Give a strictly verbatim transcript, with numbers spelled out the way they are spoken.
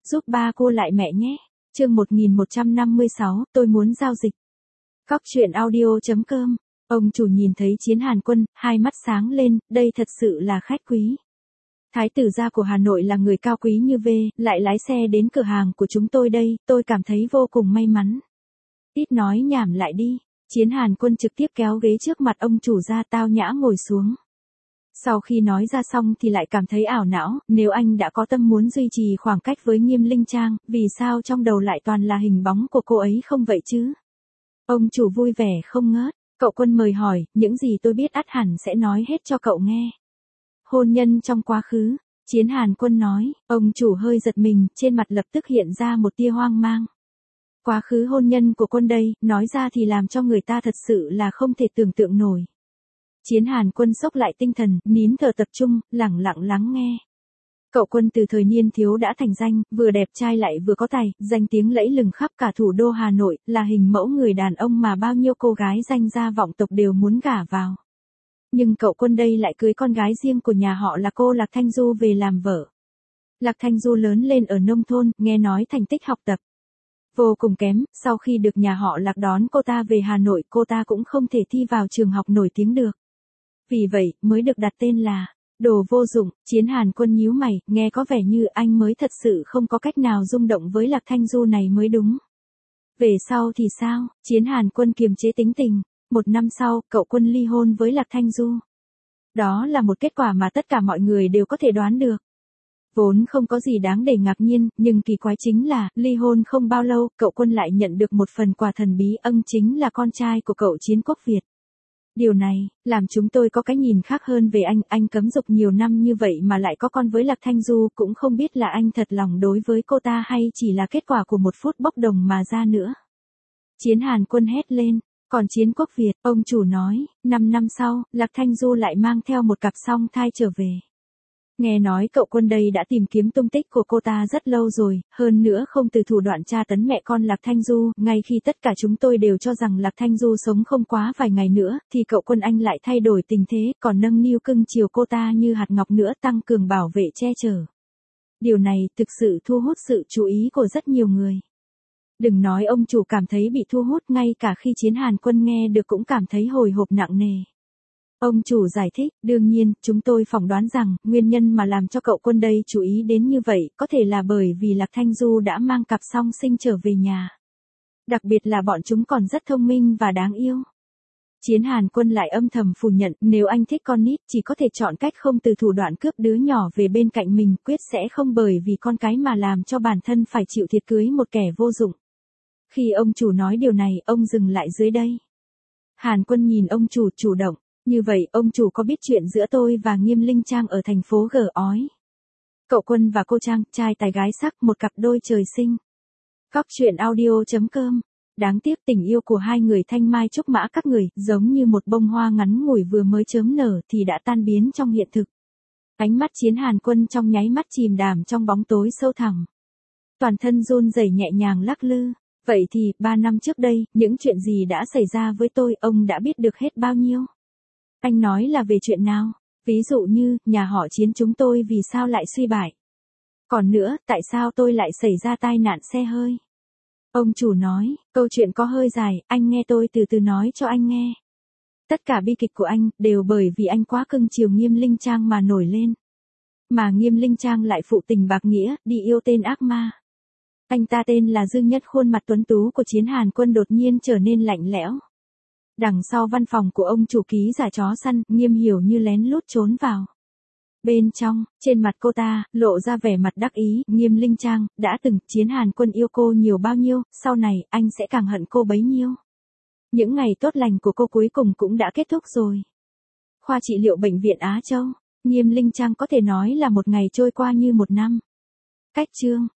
giúp ba cô lại mẹ nhé. Chương một nghìn một trăm năm mươi sáu, tôi muốn giao dịch. Cóc truyện audio chấm com. Ông chủ nhìn thấy Chiến Hàn Quân, hai mắt sáng lên, đây thật sự là khách quý. Thái tử gia của Hà Nội là người cao quý như V, lại lái xe đến cửa hàng của chúng tôi đây, tôi cảm thấy vô cùng may mắn. Ít nói nhảm lại đi. Chiến Hàn Quân trực tiếp kéo ghế trước mặt ông chủ ra, tao nhã ngồi xuống. Sau khi nói ra xong thì lại cảm thấy ảo não, nếu anh đã có tâm muốn duy trì khoảng cách với Nghiêm Linh Trang, vì sao trong đầu lại toàn là hình bóng của cô ấy không vậy chứ? Ông chủ vui vẻ không ngớt, cậu Quân mời hỏi, những gì tôi biết ắt hẳn sẽ nói hết cho cậu nghe. Hôn nhân trong quá khứ, Chiến Hàn Quân nói, ông chủ hơi giật mình, trên mặt lập tức hiện ra một tia hoang mang. Quá khứ hôn nhân của Quân đây, nói ra thì làm cho người ta thật sự là không thể tưởng tượng nổi. Chiến Hàn Quân xốc lại tinh thần, nín thở tập trung, lẳng lặng lắng nghe. Cậu Quân từ thời niên thiếu đã thành danh, vừa đẹp trai lại vừa có tài, danh tiếng lẫy lừng khắp cả thủ đô Hà Nội, là hình mẫu người đàn ông mà bao nhiêu cô gái danh gia vọng tộc đều muốn gả vào. Nhưng cậu Quân đây lại cưới con gái riêng của nhà họ là cô Lạc Thanh Du về làm vợ. Lạc Thanh Du lớn lên ở nông thôn, nghe nói thành tích học tập vô cùng kém, sau khi được nhà họ Lạc đón cô ta về Hà Nội, cô ta cũng không thể thi vào trường học nổi tiếng được. Vì vậy, mới được đặt tên là đồ vô dụng. Chiến Hàn Quân nhíu mày, nghe có vẻ như anh mới thật sự không có cách nào rung động với Lạc Thanh Du này mới đúng. Về sau thì sao? Chiến Hàn Quân kiềm chế tính tình. Một năm sau, cậu Quân ly hôn với Lạc Thanh Du. Đó là một kết quả mà tất cả mọi người đều có thể đoán được. Vốn không có gì đáng để ngạc nhiên, nhưng kỳ quái chính là, ly hôn không bao lâu, cậu Quân lại nhận được một phần quà thần bí, âng chính là con trai của cậu Chiến Quốc Việt. Điều này, làm chúng tôi có cái nhìn khác hơn về anh, anh cấm dục nhiều năm như vậy mà lại có con với Lạc Thanh Du, cũng không biết là anh thật lòng đối với cô ta hay chỉ là kết quả của một phút bốc đồng mà ra nữa. Chiến Hàn Quân hét lên, còn Chiến Quốc Việt, ông chủ nói, năm năm sau, Lạc Thanh Du lại mang theo một cặp song thai trở về. Nghe nói cậu Quân đây đã tìm kiếm tung tích của cô ta rất lâu rồi, hơn nữa không từ thủ đoạn tra tấn mẹ con Lạc Thanh Du, ngay khi tất cả chúng tôi đều cho rằng Lạc Thanh Du sống không quá vài ngày nữa, thì cậu Quân anh lại thay đổi tình thế, còn nâng niu cưng chiều cô ta như hạt ngọc nữa, tăng cường bảo vệ che chở. Điều này thực sự thu hút sự chú ý của rất nhiều người. Đừng nói ông chủ cảm thấy bị thu hút, ngay cả khi Chiến Hàn Quân nghe được cũng cảm thấy hồi hộp nặng nề. Ông chủ giải thích, đương nhiên, chúng tôi phỏng đoán rằng, nguyên nhân mà làm cho cậu Quân đây chú ý đến như vậy, có thể là bởi vì Lạc Thanh Du đã mang cặp song sinh trở về nhà. Đặc biệt là bọn chúng còn rất thông minh và đáng yêu. Chiến Hàn Quân lại âm thầm phủ nhận, nếu anh thích con nít, chỉ có thể chọn cách không từ thủ đoạn cướp đứa nhỏ về bên cạnh mình, quyết sẽ không bởi vì con cái mà làm cho bản thân phải chịu thiệt cưới một kẻ vô dụng. Khi ông chủ nói điều này, ông dừng lại dưới đây. Hàn Quân nhìn ông chủ chủ động. Như vậy, ông chủ có biết chuyện giữa tôi và Nghiêm Linh Trang ở thành phố G ói? Cậu Quân và cô Trang, trai tài gái sắc, một cặp đôi trời sinh. Cóc truyện audio chấm com. Đáng tiếc tình yêu của hai người thanh mai trúc mã các người, giống như một bông hoa ngắn ngủi vừa mới chớm nở thì đã tan biến trong hiện thực. Ánh mắt Chiến Hàn Quân trong nháy mắt chìm đàm trong bóng tối sâu thẳm. Toàn thân run rẩy nhẹ nhàng lắc lư. Vậy thì, ba năm trước đây, những chuyện gì đã xảy ra với tôi, ông đã biết được hết bao nhiêu? Anh nói là về chuyện nào? Ví dụ như, nhà họ Chiến chúng tôi vì sao lại suy bại? Còn nữa, tại sao tôi lại xảy ra tai nạn xe hơi? Ông chủ nói, câu chuyện có hơi dài, anh nghe tôi từ từ nói cho anh nghe. Tất cả bi kịch của anh, đều bởi vì anh quá cưng chiều Nghiêm Linh Trang mà nổi lên. Mà Nghiêm Linh Trang lại phụ tình bạc nghĩa, đi yêu tên ác ma. Anh ta tên là Dương Nhất, khuôn mặt tuấn tú của Chiến Hàn Quân đột nhiên trở nên lạnh lẽo. Đằng sau văn phòng của ông chủ ký giả chó săn, Nghiêm Hiểu Như lén lút trốn vào. Bên trong, trên mặt cô ta, lộ ra vẻ mặt đắc ý, Nghiêm Linh Trang, đã từng, Chiến Hàn Quân yêu cô nhiều bao nhiêu, sau này, anh sẽ càng hận cô bấy nhiêu. Những ngày tốt lành của cô cuối cùng cũng đã kết thúc rồi. Khoa trị liệu bệnh viện Á Châu, Nghiêm Linh Trang có thể nói là một ngày trôi qua như một năm. Cách chương.